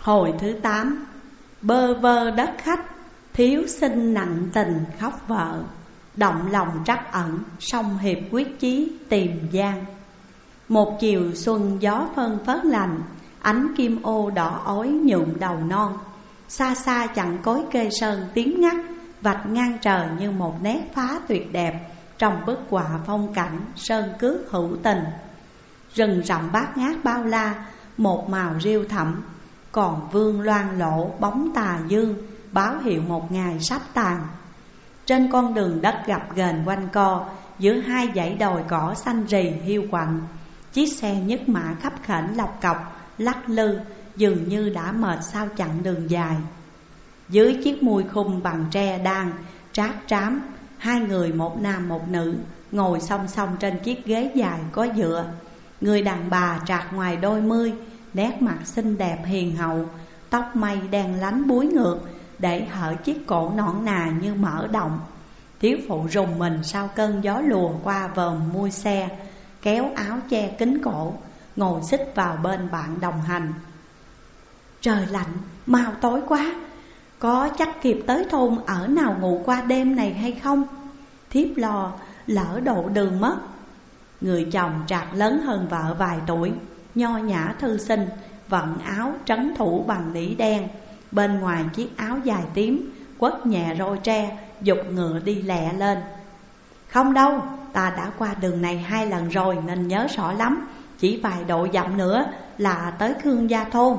Hồi thứ 8. Bơ vơ đất khách, thiếu sinh nặng tình khóc vợ. Động lòng trắc ẩn, song hiệp quyết chí tìm gian. Một chiều xuân gió phơn phớt lành, ánh kim ô đỏ ói nhuộm đầu non. Xa xa chặng cối kê sơn tím ngắt, vạch ngang trời như một nét phá tuyệt đẹp trong bức họa phong cảnh sơn cước hữu tình. Rừng rậm bát ngát bao la, một màu rêu thẳm, còn vương loang lổ bóng tà dương, báo hiệu một ngày sắp tàn. Trên con đường đất gập ghềnh quanh co, giữa hai dãy đồi cỏ xanh rì hiu quạnh, chiếc xe nhất mã khấp khểnh lọc cọc lắc lư, dường như đã mệt sau chặng đường dài. Dưới chiếc mui khung bằng tre đan trát trám, hai người một nam một nữ ngồi song song trên chiếc ghế dài có dựa. Người đàn bà trạc ngoài đôi mươi, nét mặt xinh đẹp hiền hậu, tóc mây đen lánh búi ngược để hở chiếc cổ nõn nà như mở động. Thiếu phụ rùng mình sau cơn gió lùa qua vòm mui xe, kéo áo che kín cổ, ngồi xích vào bên bạn đồng hành. Trời lạnh, mau tối quá, có chắc kịp tới thôn ở nào ngủ qua đêm này hay không? Thiếp lo lỡ độ đường mất. Người chồng trạc lớn hơn vợ vài tuổi, nho nhã thư sinh, vận áo trấn thủ bằng nỉ đen. Bên ngoài chiếc áo dài tím, quất nhẹ roi tre, giục ngựa đi lẹ lên. Không đâu, ta đã qua đường này 2 lần rồi nên nhớ rõ lắm. Chỉ vài độ dặm nữa là tới Khương Gia thôn.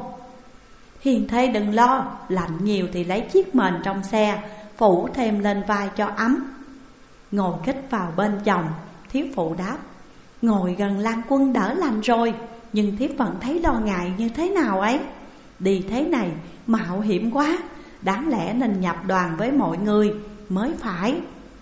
Hiền thê đừng lo, lạnh nhiều thì lấy chiếc mền trong xe phủ thêm lên vai cho ấm. Ngồi khích vào bên chồng, thiếu phụ đáp: ngồi gần Lan Quân đỡ lành rồi, nhưng thiếp vẫn thấy lo ngại như thế nào ấy. Đi thế này mạo hiểm quá, đáng lẽ nên nhập đoàn với mọi người mới phải.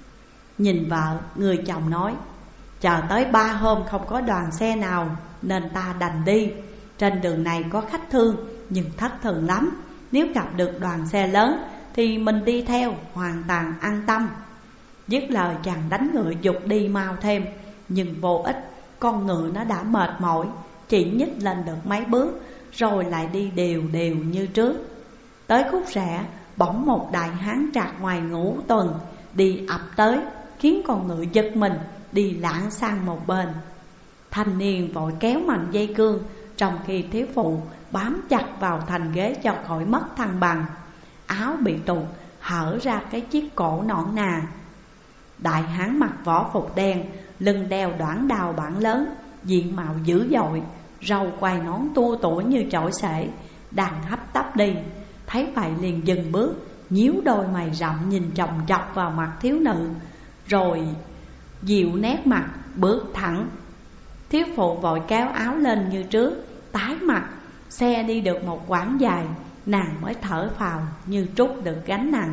Nhìn vợ, người chồng nói: chờ tới 3 hôm không có đoàn xe nào nên ta đành đi. Trên đường này có khách thương nhưng thất thường lắm. Nếu gặp được đoàn xe lớn thì mình đi theo hoàn toàn an tâm. Dứt lời chàng đánh ngựa giục đi mau thêm, nhưng vô ích. Con ngựa nó đã mệt mỏi, chỉ nhích lên được mấy bước rồi lại đi đều đều như trước. Tới khúc rẽ, bỗng một đại hán trạc ngoài ngũ tuần đi ập tới, khiến con ngựa giật mình đi lảng sang một bên. Thanh niên vội kéo mạnh dây cương, trong khi thiếu phụ bám chặt vào thành ghế cho khỏi mất thăng bằng. Áo bị tụt, hở ra cái chiếc cổ nõn nà. Đại hán mặc võ phục đen, lưng đeo đoản đao bản lớn, diện mạo dữ dội, râu quai nón tua tủa như chổi xể, đang hấp tấp đi. Thấy vậy liền dừng bước, nhíu đôi mày rậm nhìn chòng chọc vào mặt thiếu nữ, rồi dịu nét mặt bước thẳng. Thiếu phụ vội kéo áo lên như trước, tái mặt. Xe đi được một quãng dài, nàng mới thở phào như trút được gánh nặng.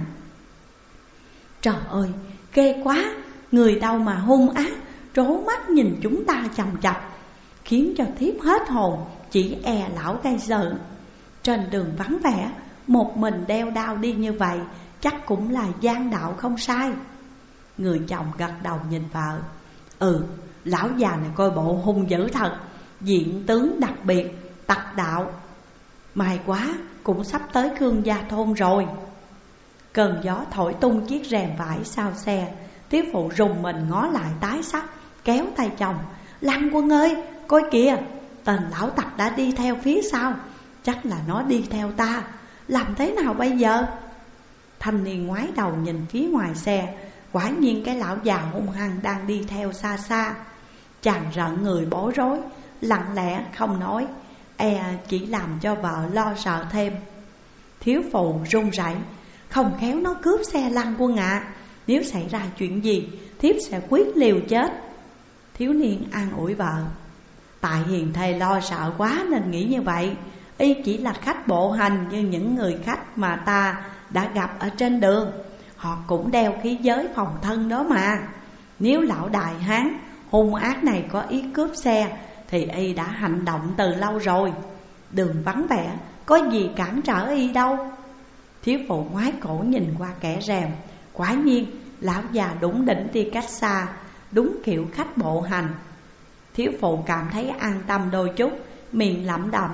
Trời ơi, ghê quá, người đâu mà hung ác, trố mắt nhìn chúng ta chằm chằm, khiến cho thiếp hết hồn, chỉ e lão gây sự. Trên đường vắng vẻ, một mình đeo đao đi như vậy, chắc cũng là gian đạo không sai. Người chồng gật đầu nhìn vợ: lão già này coi bộ hung dữ thật, diện tướng đặc biệt, tặc đạo. May quá, cũng sắp tới Khương Gia thôn rồi. Cơn gió thổi tung chiếc rèm vải sau xe. Thiếu phụ rùng mình ngó lại tái sắc, kéo tay chồng: Lan Quân ơi, coi kìa, tên lão tặc đã đi theo phía sau. Chắc là nó đi theo ta, làm thế nào bây giờ? Thanh niên ngoái đầu nhìn phía ngoài xe, quả nhiên cái lão già hung hăng đang đi theo xa xa. Chàng rợn người bối rối, lặng lẽ không nói, chỉ làm cho vợ lo sợ thêm. Thiếu phụ run rẩy: không khéo nó cướp xe Lan Quân ạ. Nếu xảy ra chuyện gì, thiếp sẽ quyết liều chết. Thiếu niên an ủi vợ: tại hiền thầy lo sợ quá nên nghĩ như vậy. Y chỉ là khách bộ hành như những người khách mà ta đã gặp ở trên đường. Họ cũng đeo khí giới phòng thân đó mà. Nếu lão đại hán hung ác này có ý cướp xe thì y đã hành động từ lâu rồi. Đường vắng vẻ, có gì cản trở y đâu. Thiếu phụ ngoái cổ nhìn qua kẻ rèm, quả nhiên lão già đủng đỉnh đi cách xa, đúng kiểu khách bộ hành. Thiếu phụ cảm thấy an tâm đôi chút, miệng lẩm đẩm: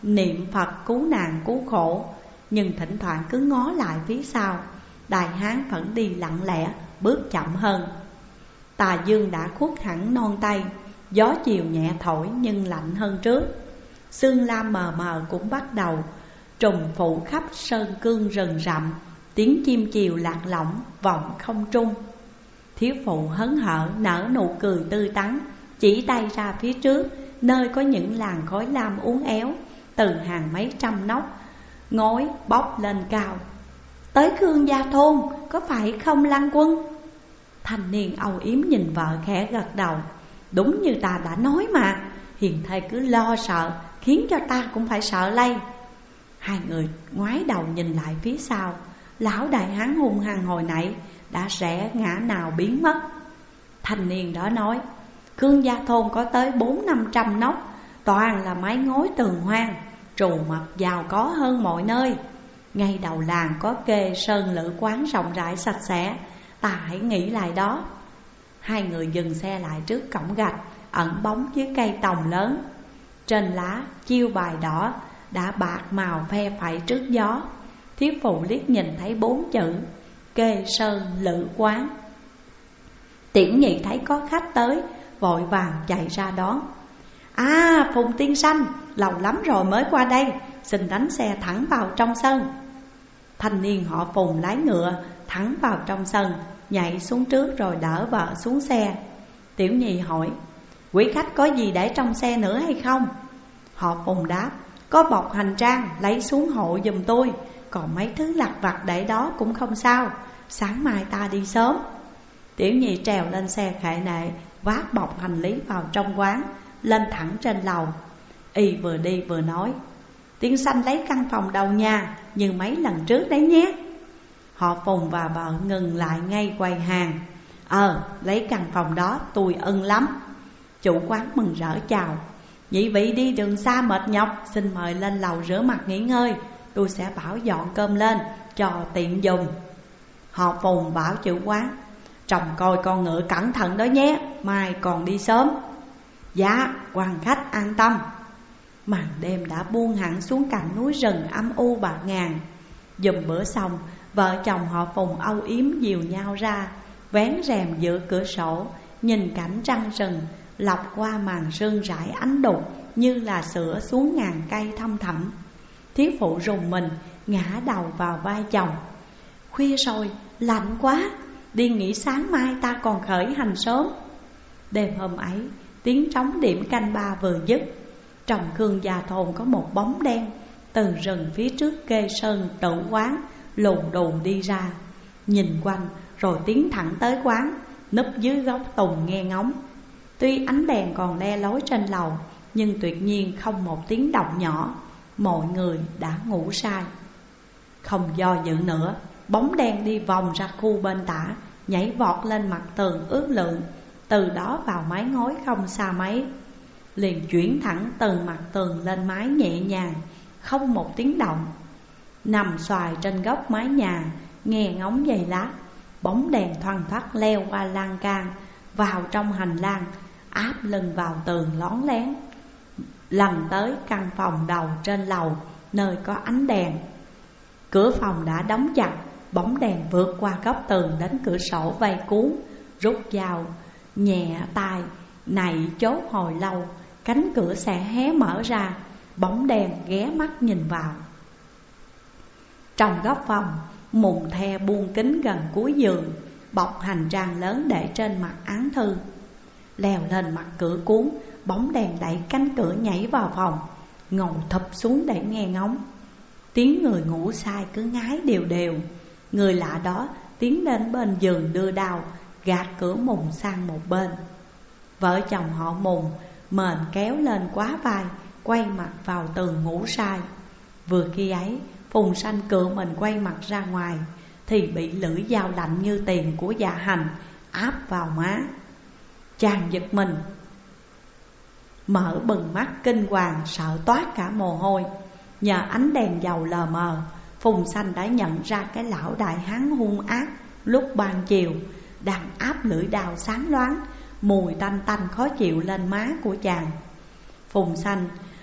niệm Phật cứu nạn cứu khổ, nhưng thỉnh thoảng cứ ngó lại phía sau. Đại hán vẫn đi lặng lẽ, bước chậm hơn. Tà dương đã khuất hẳn non tây, gió chiều nhẹ thổi nhưng lạnh hơn trước. Sương lam mờ mờ cũng bắt đầu trùng phủ khắp sơn cương rừng rậm. Tiếng chim chiều lạc lõng vọng không trung. Thiếu phụ hớn hở nở nụ cười tươi tắn, chỉ tay ra phía trước, nơi có những làn khói lam uốn éo từ hàng mấy trăm nóc ngói bốc lên cao. Tới Khương Gia Thôn, có phải không Lăng Quân? Thanh niên âu yếm nhìn vợ khẽ gật đầu. Đúng như ta đã nói mà, hiền thê cứ lo sợ, khiến cho ta cũng phải sợ lây. Hai người ngoái đầu nhìn lại phía sau. Lão đại hán hung hăng hồi nãy đã rẽ ngã nào biến mất. Thanh niên đó nói, Khương Gia Thôn có tới 400-500 nóc, toàn là mái ngói tường hoang, trù mật giàu có hơn mọi nơi. Ngay đầu làng có kê sơn lữ quán rộng rãi sạch sẽ, ta hãy nghĩ lại đó. Hai người dừng xe lại trước cổng gạch ẩn bóng dưới cây tòng lớn. Trên lá chiêu bài đỏ đã bạc màu phe phẩy trước gió. Thiếu phụ liếc nhìn thấy 4 chữ kê sơn lữ quán. Tiểu nhị thấy có khách tới, vội vàng chạy ra đón. À, Phùng tiên sinh, lâu lắm rồi mới qua đây, xin đánh xe thẳng vào trong sân. Thanh niên họ Phùng lái ngựa thẳng vào trong sân, nhảy xuống trước rồi đỡ vợ xuống xe. Tiểu nhị hỏi, quý khách có gì để trong xe nữa hay không? Họ Phùng đáp, có bọc hành trang lấy xuống hộ giùm tôi, còn mấy thứ lặt vặt để đó cũng không sao, sáng mai ta đi sớm. Tiểu nhị trèo lên xe khệ nệ, vác bọc hành lý vào trong quán, lên thẳng trên lầu. Y vừa đi vừa nói, tiên sinh lấy căn phòng đầu nhà như mấy lần trước đấy nhé. Họ Phùng và vợ ngừng lại ngay quầy hàng. Lấy căn phòng đó tôi ưng lắm. Chủ quán mừng rỡ chào, nhị vị đi đường xa mệt nhọc, xin mời lên lầu rửa mặt nghỉ ngơi, tôi sẽ bảo dọn cơm lên cho tiện dùng. Họ Phùng bảo chủ quán, trông coi con ngựa cẩn thận đó nhé, mai còn đi sớm. Dạ, quan khách an tâm. Màn đêm đã buông hẳn xuống cạnh núi rừng âm u bạt ngàn. Giùm bữa xong, vợ chồng họ Phùng âu yếm dìu nhau ra, vén rèm giữa cửa sổ, nhìn cảnh trăng rừng lọc qua màn sương rải ánh đục như là sữa xuống ngàn cây thăm thẳm. Thiếu phụ rùng mình ngã đầu vào vai chồng. Khuya rồi, lạnh quá, đi nghỉ sáng mai ta còn khởi hành sớm. Đêm hôm ấy, tiếng trống điểm canh ba vừa dứt, trong Khương Gia Thôn có một bóng đen từ rừng phía trước kê sơn tự quán lùn đùn đi ra. Nhìn quanh rồi tiến thẳng tới quán, núp dưới gốc tùng nghe ngóng. Tuy ánh đèn còn le lói trên lầu, nhưng tuyệt nhiên không một tiếng động nhỏ. Mọi người đã ngủ say. Không do dự nữa, bóng đen đi vòng ra khu bên tả, nhảy vọt lên mặt tường ước lượng, từ đó vào mái ngói không xa mấy. Liền chuyển thẳng từ mặt tường lên mái nhẹ nhàng, không một tiếng động. Nằm xoài trên góc mái nhà, nghe ngóng giày lá, bóng đèn thoăn thoắt leo qua lan can, vào trong hành lang, áp lưng vào tường lón lén, lần tới căn phòng đầu trên lầu nơi có ánh đèn. Cửa phòng đã đóng chặt, bóng đèn vượt qua góc tường đến cửa sổ vây cuốn, rút dao nhẹ tay nạy chốt hồi lâu. Cánh cửa sẽ hé mở ra, bóng đèn ghé mắt nhìn vào. Trong góc phòng, mùng the buông kính gần cuối giường, bọc hành trang lớn để trên mặt án thư. Leo lên mặt cửa cuốn, bóng đèn đẩy cánh cửa nhảy vào phòng, ngồi thụp xuống để nghe ngóng. Tiếng người ngủ say cứ ngái đều đều. Người lạ đó tiến đến bên giường đưa đao, gạt cửa mùng sang một bên. Vợ chồng họ Mùng mền kéo lên quá vai, quay mặt vào tường ngủ say. Vừa khi ấy, Phùng Sanh cựa mình quay mặt ra ngoài, thì bị lưỡi dao lạnh như tiền của dạ hành áp vào má. Chàng giật mình, mở bừng mắt kinh hoàng, sợ toát cả mồ hôi. Nhờ ánh đèn dầu lờ mờ, Phùng Sanh đã nhận ra cái lão đại hán hung ác lúc ban chiều đang áp lưỡi đao sáng loáng, mùi tanh tanh khó chịu lên má của chàng. Phùng Sanh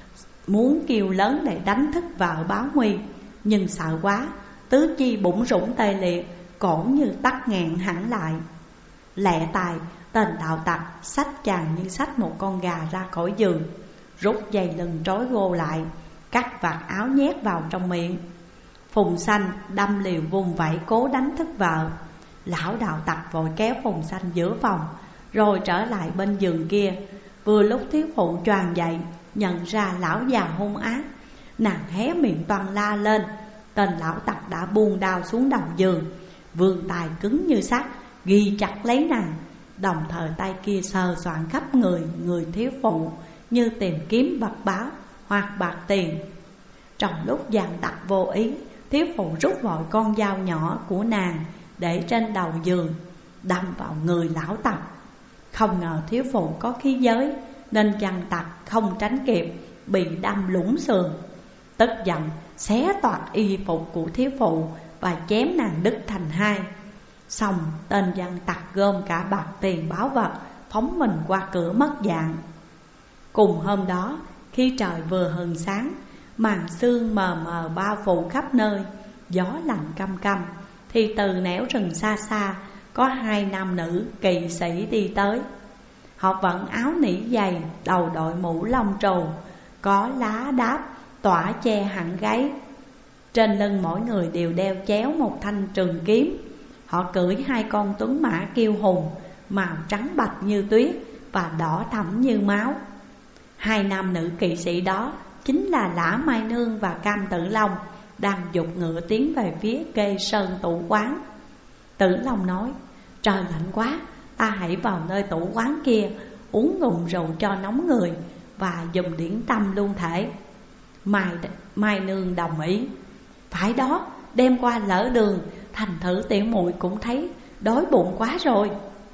muốn kêu lớn để đánh thức vợ báo nguy, nhưng sợ quá, tứ chi bủn rủn tê liệt, cổ như tắc nghẹn hẳn lại. Lẹ tài, tên đạo tặc xách chàng như xách một con gà ra khỏi giường, rút dây lưng trói gô lại, cắt vạt áo nhét vào trong miệng. Phùng Xanh đâm liều vùng vẫy cố đánh thức vợ. Lão đạo tặc vội kéo Phùng Xanh giữa phòng, rồi trở lại bên giường kia. Vừa lúc thiếu phụ choàng dậy, nhận ra lão già hung ác, nàng hé miệng toàn la lên. Tên lão tặc đã buông đao xuống đầu giường, vươn tay cứng như sắt ghi chặt lấy nàng, đồng thời tay kia sờ soạn khắp người thiếu phụ như tìm kiếm vật báo hoặc bạc tiền. Trong lúc giàn tặc vô ý, thiếu phụ rút vội con dao nhỏ của nàng để trên đầu giường, đâm vào người lão tặc. Không ngờ thiếu phụ có khí giới nên giàn tặc không tránh kịp, bị đâm lủng sườn. Tức giận xé toạc y phục của thiếu phụ và chém nàng đứt thành hai. Xong tên giàn tặc gom cả bạc tiền báo vật, phóng mình qua cửa mất dạng. Cùng hôm đó, khi trời vừa hừng sáng, màn sương mờ mờ bao phủ khắp nơi, gió lạnh căm căm, thì từ nẻo rừng xa xa có hai nam nữ kỵ sĩ đi tới. Họ vận áo nỉ dày, đầu đội mũ lông trù, có lá đáp tỏa che hẳn gáy. Trên lưng mỗi người đều đeo chéo một thanh trường kiếm. Họ cưỡi hai con tuấn mã kiêu hùng, màu trắng bạch như tuyết và đỏ thẫm như máu. Hai nam nữ kỵ sĩ đó chính là Lã Mai Nương và Cam Tử Long, đang giục ngựa tiến về phía Kê Sơn tủ quán. Tử Long nói: trời lạnh quá, ta hãy vào nơi tủ quán kia, uống ngụm rượu cho nóng người và dùng điển tâm luôn thể. Mai Nương đồng ý: phải đó, đêm qua lỡ đường, thành thử tiểu muội cũng thấy đói bụng quá rồi.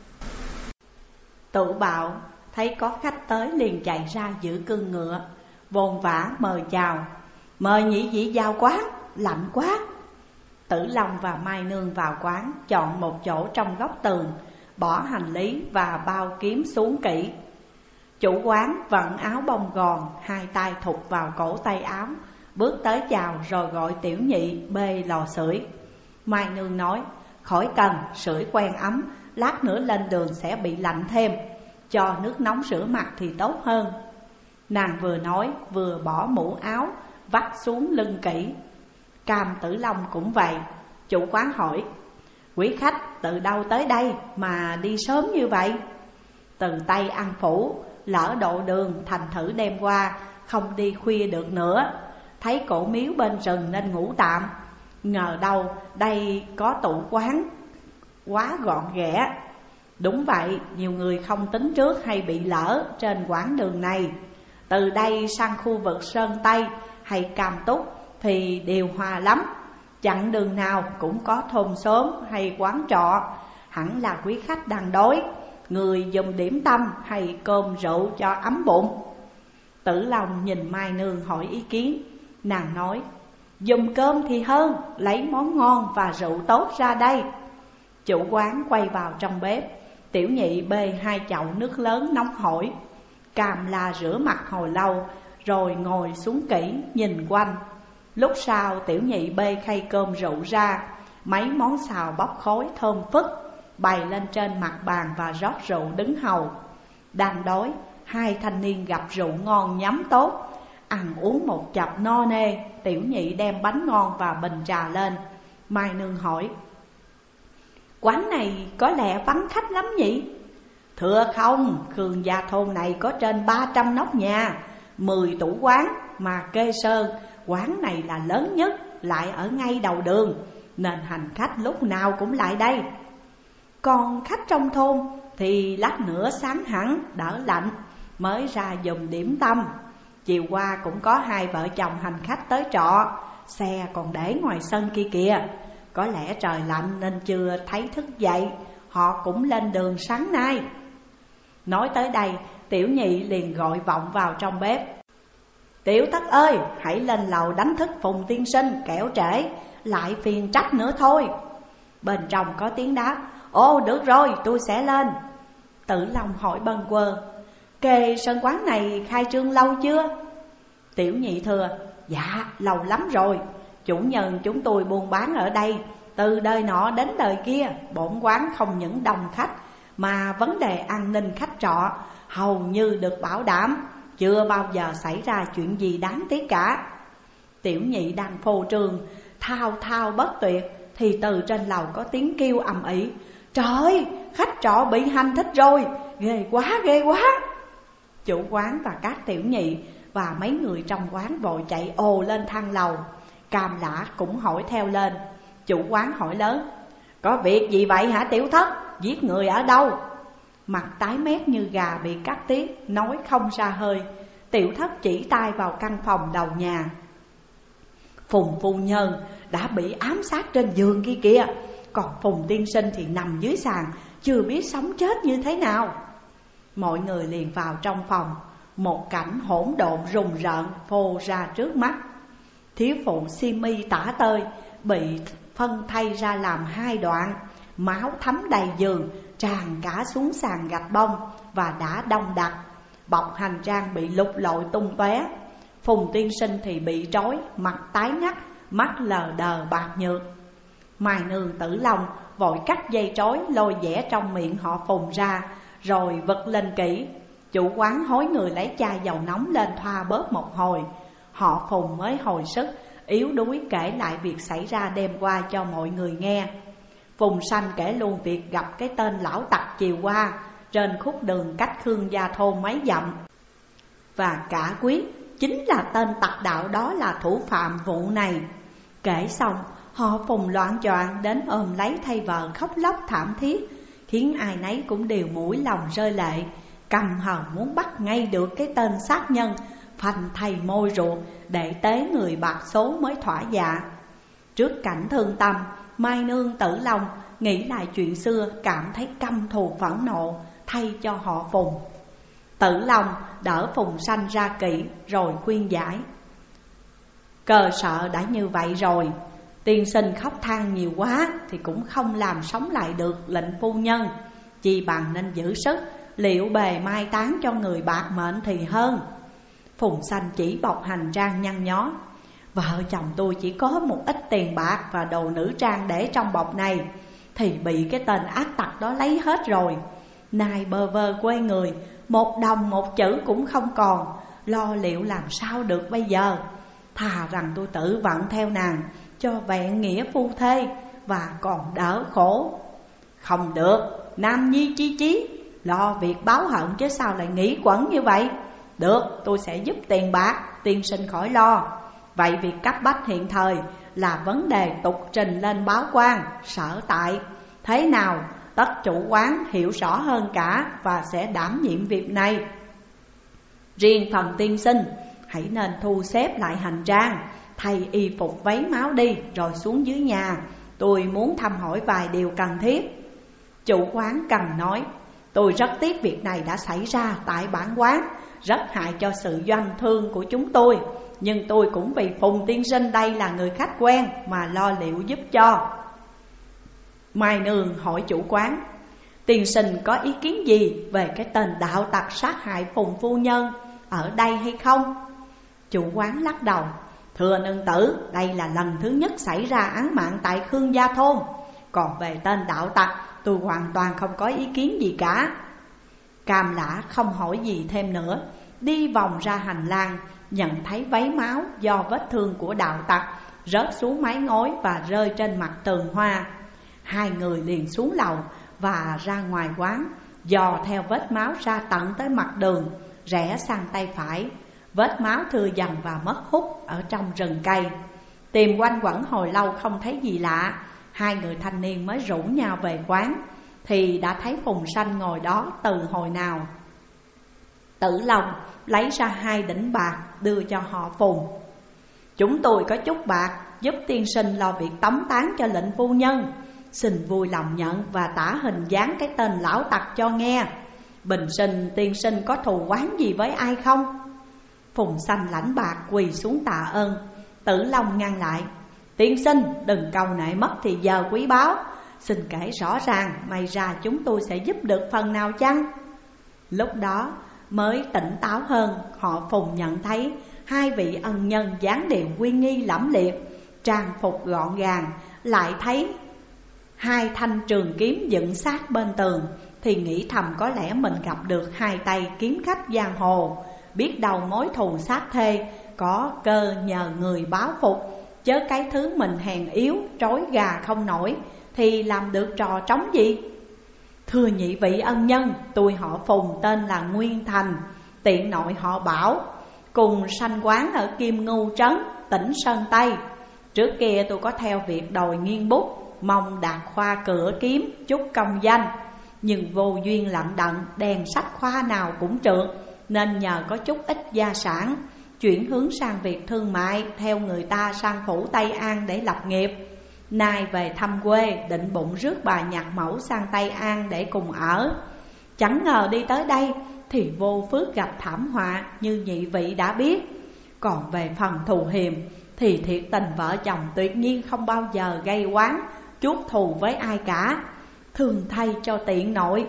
Tụ Bạo thấy có khách tới liền chạy ra giữ cương ngựa, vồn vã mời chào: mời nhị vị vào quán, lạnh quá. Tử Long và Mai Nương vào quán, chọn một chỗ trong góc tường, bỏ hành lý và bao kiếm xuống kỹ. Chủ quán vận áo bông gòn, hai tay thụt vào cổ tay áo, bước tới chào rồi gọi tiểu nhị bê lò sưởi. Mai Nương nói: khỏi cần, sưởi quen ấm, lát nữa lên đường sẽ bị lạnh thêm, cho nước nóng rửa mặt thì tốt hơn. Nàng vừa nói vừa bỏ mũ áo vắt xuống lưng kỹ. Cam Tử Long cũng vậy. Chủ quán hỏi: quý khách từ đâu tới đây mà đi sớm như vậy? Từ Tây An Phủ, lỡ độ đường thành thử đêm qua không đi khuya được nữa, thấy cổ miếu bên rừng nên ngủ tạm. Ngờ đâu đây có tủ quán quá gọn ghẽ. Đúng vậy, nhiều người không tính trước hay bị lỡ trên quãng đường này. Từ đây sang khu vực Sơn Tây hay Cam Túc thì điều hòa lắm, chặng đường nào cũng có thôn xóm hay quán trọ. Hẳn là quý khách đang đói, người dùng điểm tâm hay cơm rượu cho ấm bụng. Tử Long nhìn Mai Nương hỏi ý kiến. Nàng nói: dùng cơm thì hơn, lấy món ngon và rượu tốt ra đây. Chủ quán quay vào trong bếp, tiểu nhị bê hai chậu nước lớn nóng hổi. Cam La rửa mặt hồi lâu rồi ngồi xuống kỹ nhìn quanh. Lúc sau tiểu nhị bê khay cơm rượu ra, mấy món xào bốc khói thơm phức bày lên trên mặt bàn và rót rượu đứng hầu. Đang đói, hai thanh niên gặp rượu ngon nhắm tốt, ăn uống một chập no nê. Tiểu nhị đem bánh ngon và bình trà lên. Mai Nương hỏi: quán này có lẽ vắng khách lắm nhỉ? Thưa không, Khương gia thôn này có trên 300 nóc nhà, 10 tủ quán, mà Kê Sơn quán này là lớn nhất, lại ở ngay đầu đường, nên hành khách lúc nào cũng lại đây. Còn khách trong thôn thì lát nữa sáng hẳn đỡ lạnh mới ra dùng điểm tâm. Chiều qua cũng có hai vợ chồng hành khách tới trọ, xe còn để ngoài sân kia kìa. Có lẽ trời lạnh nên chưa thấy thức dậy, họ cũng lên đường sáng nay. Nói tới đây, tiểu nhị liền gọi vọng vào trong bếp: tiểu thất ơi, hãy lên lầu đánh thức Phùng tiên sinh, kẻo trễ lại phiền trách nữa thôi. Bên trong có tiếng đáp: ồ được rồi, tôi sẽ lên. Tử Long hỏi bâng quơ: Kê Sơn quán này khai trương lâu chưa? Tiểu nhị thưa: Dạ lâu lắm rồi, chủ nhân chúng tôi buôn bán ở đây từ đời nọ đến đời kia. Bổn quán không những đông khách mà vấn đề an ninh khách trọ hầu như được bảo đảm, chưa bao giờ xảy ra chuyện gì đáng tiếc cả. Tiểu nhị đang phô trương thao thao bất tuyệt thì từ trên lầu có tiếng kêu ầm ĩ: Trời ơi, khách trọ bị hành thích rồi, ghê quá ghê quá. Chủ quán và các tiểu nhị và mấy người trong quán vội chạy ồ lên thang lầu. Cam Lã cũng hỏi theo lên. Chủ quán hỏi lớn: Có việc gì vậy hả tiểu thất? Giết người ở đâu? Mặt tái mét như gà bị cắt tiết, nói không ra hơi. Tiểu thất chỉ tay vào căn phòng đầu nhà. Phùng phu nhân đã bị ám sát trên giường kia kìa, còn Phùng tiên sinh thì nằm dưới sàn, chưa biết sống chết như thế nào. Mọi người liền vào trong phòng. Một cảnh hỗn độn rùng rợn phô ra trước mắt. Thiếu phụ xiêm y tả tơi bị phân thay ra làm hai đoạn, máu thấm đầy giường, tràn cả xuống sàn gạch bông và đã đông đặc. Bọc hành trang bị lục lội tung tóe. Phùng tiên sinh thì bị trói, mặt tái ngắt, mắt lờ đờ bạc nhược. Mai Nương Tử Long vội cắt dây trói lôi dẻ trong miệng họ Phùng ra, rồi vật lên kỹ. Chủ quán hối người lấy chai dầu nóng lên thoa bớt một hồi. Họ Phùng mới hồi sức, yếu đuối kể lại việc xảy ra đêm qua cho mọi người nghe. Phùng Sanh kể luôn việc gặp cái tên lão tặc chiều qua trên khúc đường cách Khương Gia thôn mấy dặm, và cả quyết chính là tên tặc đạo đó là thủ phạm vụ này. Kể xong, họ Phùng loạn choạng đến ôm lấy thay vợ khóc lóc thảm thiết, khiến ai nấy cũng đều mũi lòng rơi lệ, căm hờn muốn bắt ngay được cái tên sát nhân, phanh thầy môi ruột để tế người bạc số mới thỏa dạ. Trước cảnh thương tâm, Mai Nương Tử Long nghĩ lại chuyện xưa, cảm thấy căm thù phẫn nộ thay cho họ Phùng. Tử Long đỡ Phùng Sanh ra kỹ rồi khuyên giải: Cơ sợ đã như vậy rồi, tiên sinh khóc than nhiều quá thì cũng không làm sống lại được lệnh phu nhân, chi bằng nên giữ sức liệu bề mai táng cho người bạc mệnh thì hơn. Phùng Sanh chỉ bọc hành trang nhăn nhó: Vợ chồng tôi chỉ có một ít tiền bạc và đồ nữ trang để trong bọc này, thì bị cái tên ác tặc đó lấy hết rồi. Nay bơ vơ quê người, một đồng một chữ cũng không còn, lo liệu làm sao được bây giờ. Thà rằng tôi tự vận theo nàng cho vẹn nghĩa phu thê và còn đỡ khổ. Không được, nam nhi chi chí, lo việc báo hận chứ sao lại nghĩ quẩn như vậy. Được, tôi sẽ giúp tiền bạc, tiên sinh khỏi lo. Vậy việc cấp bách hiện thời là vấn đề tục trình lên báo quan sở tại. Thế nào tất chủ quán hiểu rõ hơn cả và sẽ đảm nhiệm việc này. Riêng phần tiên sinh hãy nên thu xếp lại hành trang, thay y phục váy máu đi rồi xuống dưới nhà. Tôi muốn thăm hỏi vài điều cần thiết. Chủ quán cần nói: Tôi rất tiếc việc này đã xảy ra tại bản quán, rất hại cho sự doanh thương của chúng tôi. Nhưng tôi cũng vì Phùng tiên sinh đây là người khách quen mà lo liệu giúp cho. Mai Nương hỏi chủ quán: Tiên sinh có ý kiến gì về cái tên đạo tặc sát hại Phùng phu nhân ở đây hay không? Chủ quán lắc đầu: Thưa nương tử, đây là lần thứ nhất xảy ra án mạng tại Khương Gia thôn. Còn về tên đạo tặc, tôi hoàn toàn không có ý kiến gì cả. Cam Lã không hỏi gì thêm nữa, đi vòng ra hành lang, nhận thấy váy máu do vết thương của đạo tặc rớt xuống mái ngói và rơi trên mặt tường hoa. Hai người liền xuống lầu và ra ngoài quán, dò theo vết máu ra tận tới mặt đường, rẽ sang tay phải. Vết máu thưa dần và mất hút ở trong rừng cây. Tìm quanh quẩn hồi lâu không thấy gì lạ, hai người thanh niên mới rủ nhau về quán thì đã thấy Phùng Sanh ngồi đó từ hồi nào. Tử Long lấy ra 2 đỉnh bạc đưa cho họ Phùng. Chúng tôi có chút bạc giúp tiên sinh lo việc tống táng cho lệnh phu nhân, xin vui lòng nhận và tả hình dáng cái tên lão tặc cho nghe. Bình sinh tiên sinh có thù oán gì với ai không? Phùng Sanh lãnh bạc quỳ xuống tạ ơn. Tử Long ngăn lại: Tiên sinh đừng cầu nệ mất thì giờ quý báu, xin kể rõ ràng, may ra chúng tôi sẽ giúp được phần nào chăng? Lúc đó mới tỉnh táo hơn, họ Phùng nhận thấy hai vị ân nhân dáng điệu uy nghi lẫm liệt, trang phục gọn gàng, lại thấy hai thanh trường kiếm dựng sát bên tường, thì nghĩ thầm có lẽ mình gặp được hai tay kiếm khách giang hồ, biết đâu mối thù sát thê, có cơ nhờ người báo phục. Chớ cái thứ mình hèn yếu, trói gà không nổi, thì làm được trò trống gì? Thưa nhị vị ân nhân, tôi họ Phùng tên là Nguyên Thành, tiện nội họ Bảo, cùng sanh quán ở Kim Ngưu Trấn, tỉnh Sơn Tây. Trước kia tôi có theo việc đòi nghiên bút, mong đạt khoa cửa kiếm, chút công danh. Nhưng vô duyên lận đận, đèn sách khoa nào cũng trượt, nên nhờ có chút ít gia sản, chuyển hướng sang việc thương mại, theo người ta sang phủ Tây An để lập nghiệp. Nay về thăm quê, định bụng rước bà nhạc mẫu sang Tây An để cùng ở. Chẳng ngờ đi tới đây thì vô phước gặp thảm họa như nhị vị đã biết. Còn về phần thù hiềm thì thiệt tình vợ chồng tuyệt nhiên không bao giờ gây oán chuốc thù với ai cả, thương thay cho tiện nội.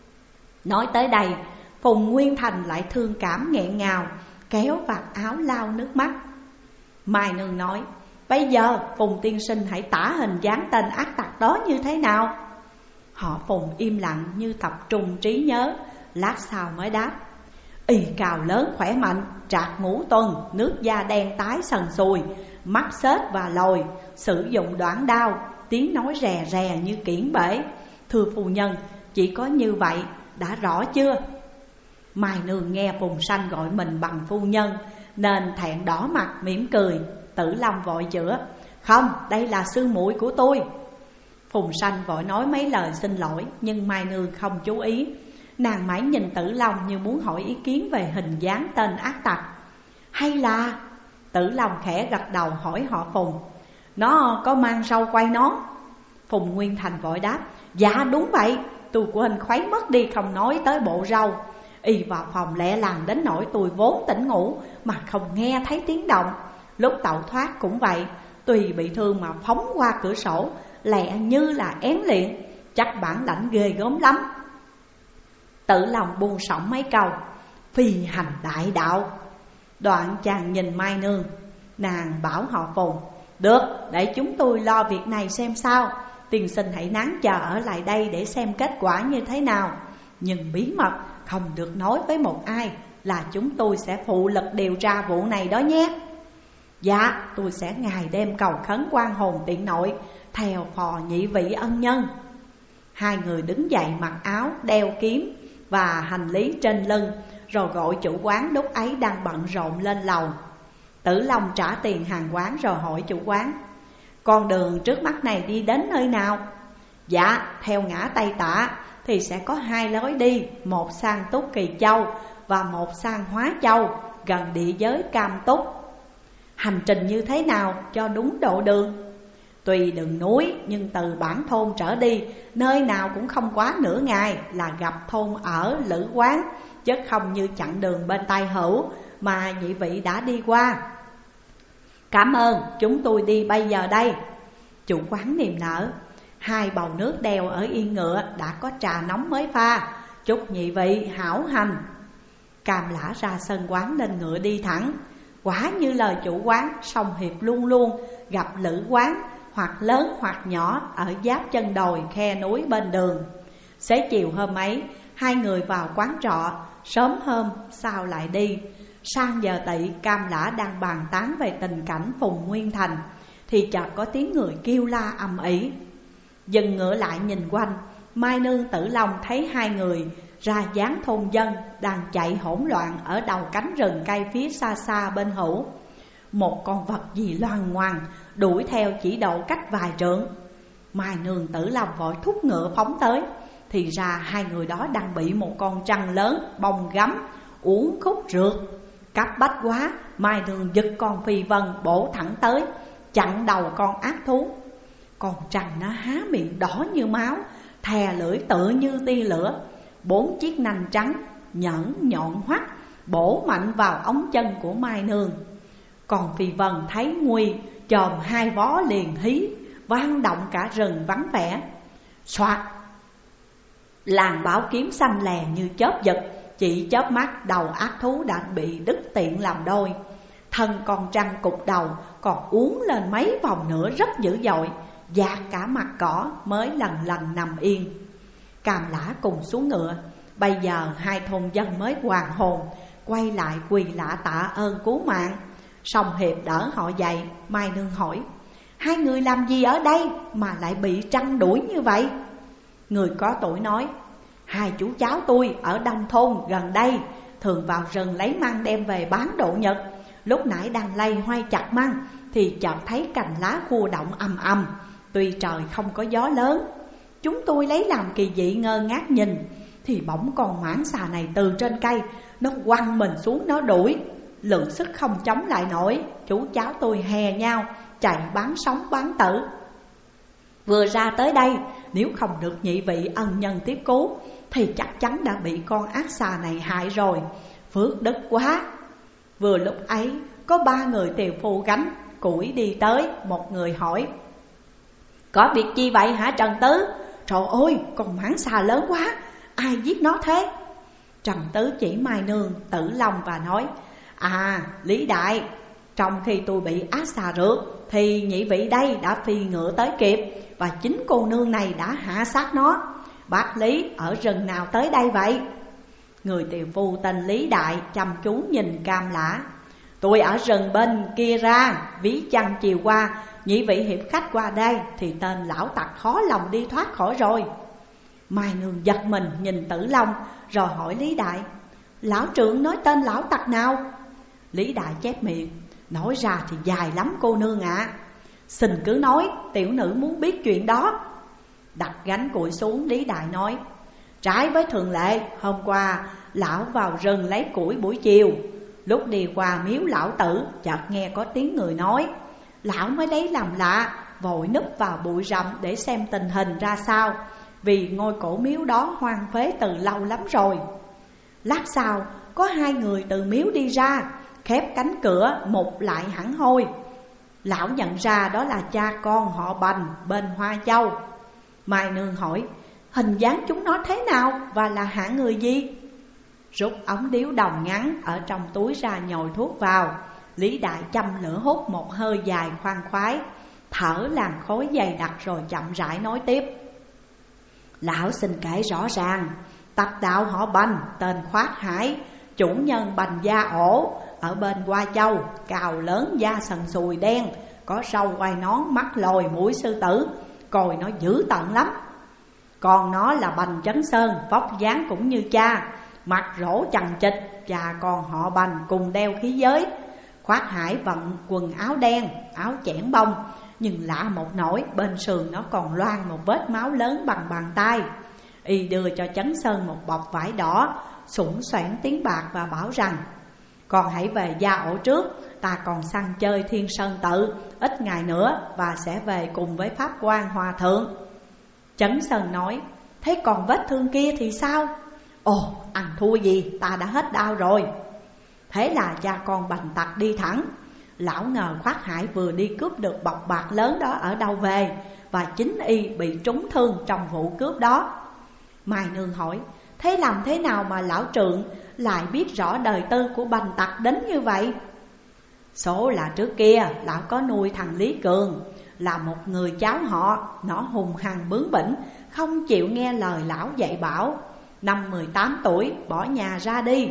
Nói tới đây, Phùng Nguyên Thành lại thương cảm nghẹn ngào, kéo vạt áo lau nước mắt. Mai Nương nói: bây giờ Phùng tiên sinh hãy tả hình dáng tên ác tặc đó như thế nào? Họ Phùng im lặng như tập trung trí nhớ, lát sau mới đáp: y cào lớn khỏe mạnh, trạc ngũ tuần, nước da đen tái sần sùi, mắt xếch và lồi, sử dụng đoạn đao, tiếng nói rè rè như kiển bể. Thưa phu nhân, chỉ có như vậy đã rõ chưa? Mai Nương nghe Phùng Sanh gọi mình bằng phu nhân nên thẹn đỏ mặt mỉm cười. Tử Long vội chữa: không, đây là sư muội của tôi. Phùng Sanh vội nói mấy lời xin lỗi, nhưng Mai Nương không chú ý. Nàng mãi nhìn Tử Long như muốn hỏi ý kiến về hình dáng tên ác tặc. Hay là... Tử Long khẽ gật đầu hỏi họ Phùng: nó có mang râu quay nón? Phùng Nguyên Thành vội đáp: dạ đúng vậy, tôi quên khuấy mất đi không nói tới bộ râu. Y vào phòng lẹ làng đến nỗi tôi vốn tỉnh ngủ mà không nghe thấy tiếng động. Lúc tẩu thoát cũng vậy, tùy bị thương mà phóng qua cửa sổ, lẹ như là én liền, chắc bản lãnh ghê gớm lắm. Tử Long buông sổng mấy câu: phi hành đại đạo. Đoạn chàng nhìn Mai Nương, nàng bảo họ Phùng: được, để chúng tôi lo việc này xem sao. Tiên sinh hãy nán chờ ở lại đây để xem kết quả như thế nào. Nhưng bí mật không được nói với một ai, là chúng tôi sẽ phụ lực điều tra vụ này đó nhé. Dạ, tôi sẽ ngày đêm cầu khấn quan hồn tiện nội, theo phò nhị vị ân nhân. Hai người đứng dậy mặc áo, đeo kiếm và hành lý trên lưng, rồi gọi chủ quán lúc ấy đang bận rộn lên lầu. Tử Long trả tiền hàng quán rồi hỏi chủ quán: con đường trước mắt này đi đến nơi nào? Dạ, theo ngã Tây Tả thì sẽ có hai lối đi, một sang Túc Kỳ Châu và một sang Hóa Châu, gần địa giới Cam Túc. Hành trình như thế nào cho đúng độ đường? Tuy đường núi nhưng từ bản thôn trở đi, nơi nào cũng không quá nửa ngày là gặp thôn ở lữ quán, chứ không như chặng đường bên Tây Hữu mà nhị vị đã đi qua. Cảm ơn, chúng tôi đi bây giờ đây. Chủ quán niềm nở: hai bầu nước đeo ở yên ngựa đã có trà nóng mới pha, chúc nhị vị hảo hành. Cam Lã ra sân quán lên ngựa đi thẳng. Quả như lời chủ quán, song Hiệp luôn luôn gặp lữ quán, hoặc lớn hoặc nhỏ, ở giáp chân đồi khe núi bên đường. Xế chiều hôm ấy, hai người vào quán trọ. Sớm hôm sau lại đi. Sang giờ tỵ, Cam Lã đang bàn tán về tình cảnh Phùng Nguyên Thành thì chợt có tiếng người kêu la ầm ĩ. Dừng ngựa lại nhìn quanh, Mai Nương Tử Long thấy hai người ra dáng thôn dân đang chạy hỗn loạn ở đầu cánh rừng cây phía xa xa bên hữu. Một con vật gì loằng ngoằng đuổi theo chỉ độ cách vài trượng. Mai Nương Tử Long vội thúc ngựa phóng tới, thì ra hai người đó đang bị một con trăng lớn bông gấm uốn khúc rượt. Cấp bách quá, Mai Nương giật con Phi Vân bổ thẳng tới, chặn đầu con ác thú. Con trăng nó há miệng đỏ như máu, thè lưỡi tựa như tia lửa, bốn chiếc nanh trắng nhẫn nhọn hoắt bổ mạnh vào ống chân của Mai Nương. Còn Phi Vân thấy nguy, chòm hai vó liền hí, vang động cả rừng vắng vẻ. Soạt, làn bảo kiếm xanh lè như chớp giật, chỉ chớp mắt đầu ác thú đã bị đứt tiện làm đôi. Thân con trăng cục đầu, còn uốn lên mấy vòng nữa rất dữ dội, dạt cả mặt cỏ mới lần lần nằm yên. Cam Lã cùng xuống ngựa. Bây giờ hai thôn dân mới hoàn hồn, quay lại quỳ lạy tạ ơn cứu mạng. Song Hiệp đỡ họ dậy. Mai Nương hỏi: hai người làm gì ở đây mà lại bị trăng đuổi như vậy? Người có tuổi nói: hai chú cháu tôi ở Đông thôn gần đây thường vào rừng lấy măng đem về bán độ nhật. Lúc nãy đang lay hoay chặt măng thì chợt thấy cành lá khua động ầm ầm. Tuy trời không có gió lớn, chúng tôi lấy làm kỳ dị ngơ ngác nhìn, thì bỗng con mãng xà này từ trên cây nó quăng mình xuống nó đuổi. Lượng sức không chống lại nổi, chú cháu tôi hè nhau chạy bán sống bán tử. Vừa ra tới đây, nếu không được nhị vị ân nhân tiếp cứu thì chắc chắn đã bị con ác xà này hại rồi. Phước đức quá. Vừa lúc ấy có ba người tiều phu gánh củi đi tới. Một người hỏi: có việc chi vậy hả Trần Tứ? Trời ơi, con mãng xà lớn quá, ai giết nó thế? Trần Tứ chỉ Mai Nương, Tử Long và nói: à, Lý Đại, trong khi tôi bị ác xà rượt thì nhị vị đây đã phi ngựa tới kịp, và chính cô nương này đã hạ sát nó. Bác Lý ở rừng nào tới đây vậy? Người tiều phu tên Lý Đại chăm chú nhìn Cam Lã: tôi ở rừng bên kia ra, ví chăng chiều qua nhị vị hiệp khách qua đây thì tên lão tặc khó lòng đi thoát khỏi rồi. Mai Nương giật mình nhìn Tử Long rồi hỏi Lý Đại: lão trưởng nói tên lão tặc nào? Lý Đại chép miệng: nói ra thì dài lắm cô nương ạ. Xin cứ nói, tiểu nữ muốn biết chuyện đó. Đặt gánh củi xuống, Lý Đại nói: trái với thường lệ, hôm qua lão vào rừng lấy củi buổi chiều. Lúc đi qua miếu lão tử, chợt nghe có tiếng người nói. Lão mới lấy làm lạ, vội núp vào bụi rậm để xem tình hình ra sao, vì ngôi cổ miếu đó hoang phế từ lâu lắm rồi. Lát sau có hai người từ miếu đi ra, khép cánh cửa mục lại hẳn hoi. Lão nhận ra đó là cha con họ Bành bên Hoa Châu. Mai Nương hỏi: hình dáng chúng nó thế nào và là hạng người gì? Rút ống điếu đồng ngắn ở trong túi ra nhồi thuốc vào. Lý Đại châm lửa hút một hơi dài khoan khoái, thở làn khói dày đặc rồi chậm rãi nói tiếp: lão xin kể rõ ràng. Tặc đạo họ Bành tên Khoát Hải, chủ nhân Bành Gia Ổ ở bên Hoa Châu, cao lớn da sần sùi đen, có râu quai nón, mắt lồi, mũi sư tử, coi nó dữ tợn lắm. Còn nó là Bành Chấn Sơn, vóc dáng cũng như cha, mặt rỗ chằng chịt, cha con họ Bành cùng đeo khí giới. Khoát Hải vận quần áo đen, áo chẽn bông, nhưng lạ một nỗi bên sườn nó còn loang một vết máu lớn bằng bàn tay. Y đưa cho Chấn Sơn một bọc vải đỏ, sủng soảng tiếng bạc và bảo rằng: con hãy về Gia Ổ trước, ta còn săn chơi Thiên Sơn Tự ít ngày nữa và sẽ về cùng với Pháp Quan Hòa Thượng. Chấn Sơn nói: thế còn vết thương kia thì sao? Ồ, ăn thua gì, ta đã hết đau rồi. Thế là cha con Bành tặc đi thẳng. Lão ngờ Khoát Hải vừa đi cướp được bọc bạc lớn đó ở đâu về, và chính y bị trúng thương trong vụ cướp đó. Mai Nương hỏi: thế làm thế nào mà lão trượng lại biết rõ đời tư của Bành tặc đến như vậy? Số là trước kia lão có nuôi thằng Lý Cường, là một người cháu họ. Nó hùng hăng bướng bỉnh, không chịu nghe lời lão dạy bảo. Năm 18 tuổi bỏ nhà ra đi.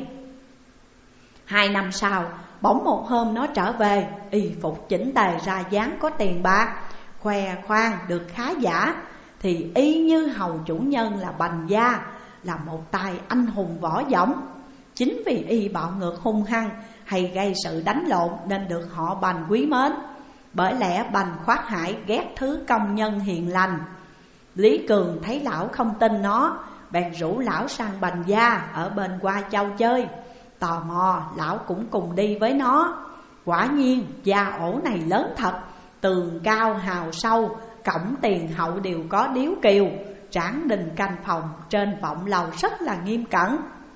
2 năm sau, bỗng một hôm nó trở về, y phục chỉnh tề ra dáng có tiền bạc, khoe khoang được khá giả, thì y như hầu chủ nhân là Bành Gia, là một tài anh hùng võ dõng. Chính vì y bạo ngược hung hăng hay gây sự đánh lộn nên được họ Bành quý mến. Bởi lẽ Bành Khoát Hải ghét thứ công nhân hiền lành. Lý Cường thấy lão không tin nó, bèn rủ lão sang Bành Gia ở bên Hoa Châu chơi. Tò mò lão cũng cùng đi với nó. Quả nhiên Gia Ổ này lớn thật, tường cao hào sâu, cổng tiền hậu đều có điếu kiều, tráng đình canh phòng, trên vọng lầu rất là nghiêm cẩn.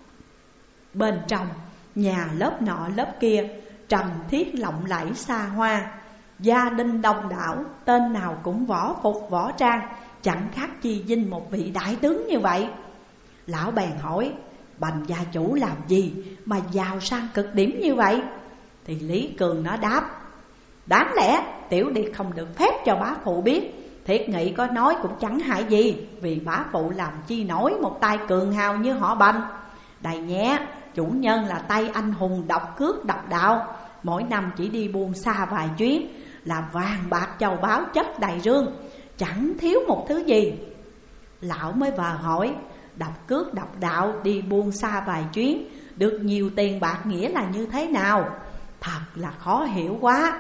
Bên trong nhà lớp nọ lớp kia, trần thiết lộng lẫy xa hoa, gia đình đông đảo, tên nào cũng võ phục võ trang, chẳng khác chi dinh một vị đại tướng như vậy. Lão bèn hỏi: Bành gia chủ làm gì mà giàu sang cực điểm như vậy? Thì Lý Cường nó đáp: đáng lẽ tiểu điệt không được phép cho bá phụ biết. Thiết nghĩ có nói cũng chẳng hại gì, vì bá phụ làm chi nổi một tay cường hào như họ Bành. Đây nhé, chủ nhân là tay anh hùng độc cước độc đạo, mỗi năm chỉ đi buôn xa vài chuyến là vàng bạc châu báu chất đầy rương, chẳng thiếu một thứ gì. Lão mới vào hỏi: độc cước độc đạo đi buôn xa vài chuyến, được nhiều tiền bạc nghĩa là như thế nào? Thật là khó hiểu quá.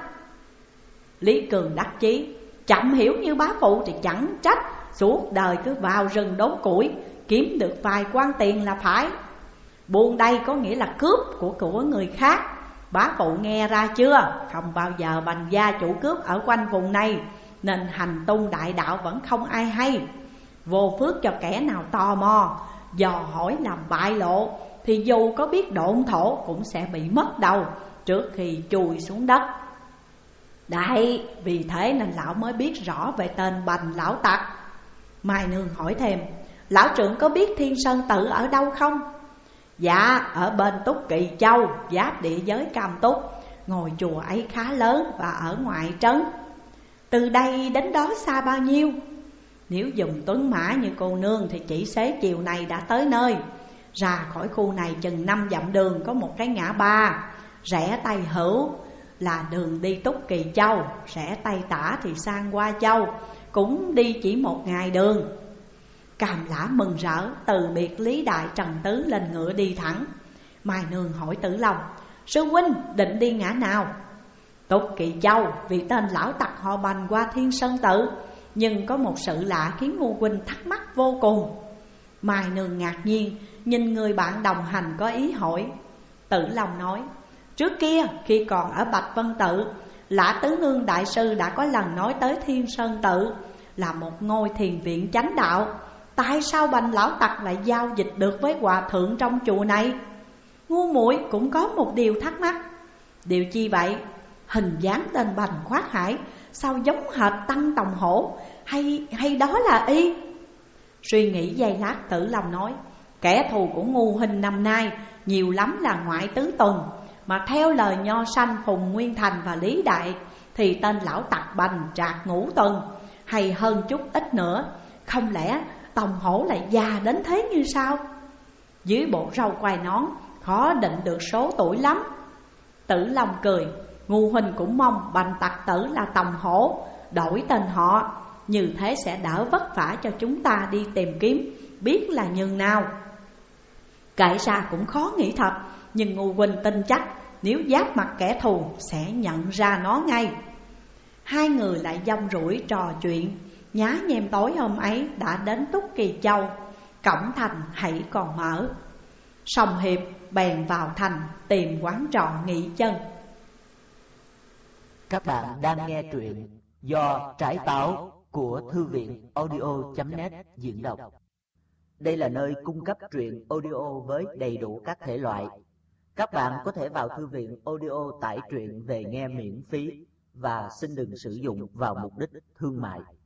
Lý Cường đắc chí: chậm hiểu như bá phụ thì chẳng trách, suốt đời cứ vào rừng đốn củi, kiếm được vài quan tiền là phải. Buôn đây có nghĩa là cướp của người khác. Bá phụ nghe ra chưa? Không bao giờ Bành gia chủ cướp ở quanh vùng này, nên hành tung đại đạo vẫn không ai hay. Vô phước cho kẻ nào tò mò dò hỏi làm bại lộ, thì dù có biết độn thổ cũng sẽ bị mất đầu trước khi chùi xuống đất. Đấy, vì thế nên lão mới biết rõ về tên Bành lão tặc. Mai Nương hỏi thêm: lão trưởng có biết Thiên Sơn Tự ở đâu không? Dạ, ở bên Túc Kỳ Châu, giáp địa giới Cam Túc. Ngôi chùa ấy khá lớn và ở ngoại trấn. Từ đây đến đó xa bao nhiêu? Nếu dùng tuấn mã như cô nương thì chỉ xế chiều này đã tới nơi. Ra khỏi khu này chừng 5 dặm đường có một cái ngã ba, rẽ tay hữu là đường đi Túc Kỳ Châu, rẽ tay tả thì sang Hoa Châu, cũng đi chỉ 1 ngày đường. Càm Lã mừng rỡ từ biệt Lý Đại Trần Tứ lên ngựa đi thẳng. Mai Nương hỏi Tử Long: sư huynh định đi ngã nào? Túc Kỳ Châu, vì tên lão tặc họ Bành qua Thiên Sơn Tự. Nhưng có một sự lạ khiến Ngu huynh thắc mắc vô cùng. Mai Nương ngạc nhiên nhìn người bạn đồng hành có ý hỏi. Tử Long nói: trước kia khi còn ở Bạch Vân Tự, Lã Tứ Hương đại sư đã có lần nói tới Thiên Sơn Tự là một ngôi thiền viện chánh đạo. Tại sao Bành lão tặc lại giao dịch được với hòa thượng trong chùa này? Ngu muội cũng có một điều thắc mắc. Điều chi vậy? Hình dáng tên Bành Khoát Hải sao giống hệt Tăng Tòng Hổ, hay đó là y? Suy nghĩ giây lát, Tử Long nói: kẻ thù của Ngu huynh năm nay nhiều lắm là ngoại tứ tuần, mà theo lời nho sanh Phùng Nguyên Thành và Lý Đại thì tên lão tặc Bành trạc ngũ tuần, hay hơn chút ít nữa. Không lẽ Tòng Hổ lại già đến thế như sao? Dưới bộ râu quai nón khó định được số tuổi lắm. Tử Long cười: Ngu huynh cũng mong Bành tặc tử là Tòng Hổ, đổi tên họ, như thế sẽ đỡ vất vả cho chúng ta đi tìm kiếm, biết là nhường nào. Kể ra cũng khó nghĩ thật, nhưng Ngu huynh tin chắc nếu giáp mặt kẻ thù sẽ nhận ra nó ngay. Hai người lại dông rủi trò chuyện. Nhá nhem tối hôm ấy đã đến Túc Kỳ Châu, cổng thành hãy còn mở. Song Hiệp bèn vào thành tìm quán trọ nghỉ chân. Các bạn đang nghe truyện do Trái Táo của Thư viện audio.net diễn đọc. Đây là nơi cung cấp truyện audio với đầy đủ các thể loại. Các bạn có thể vào thư viện audio tải truyện về nghe miễn phí và xin đừng sử dụng vào mục đích thương mại.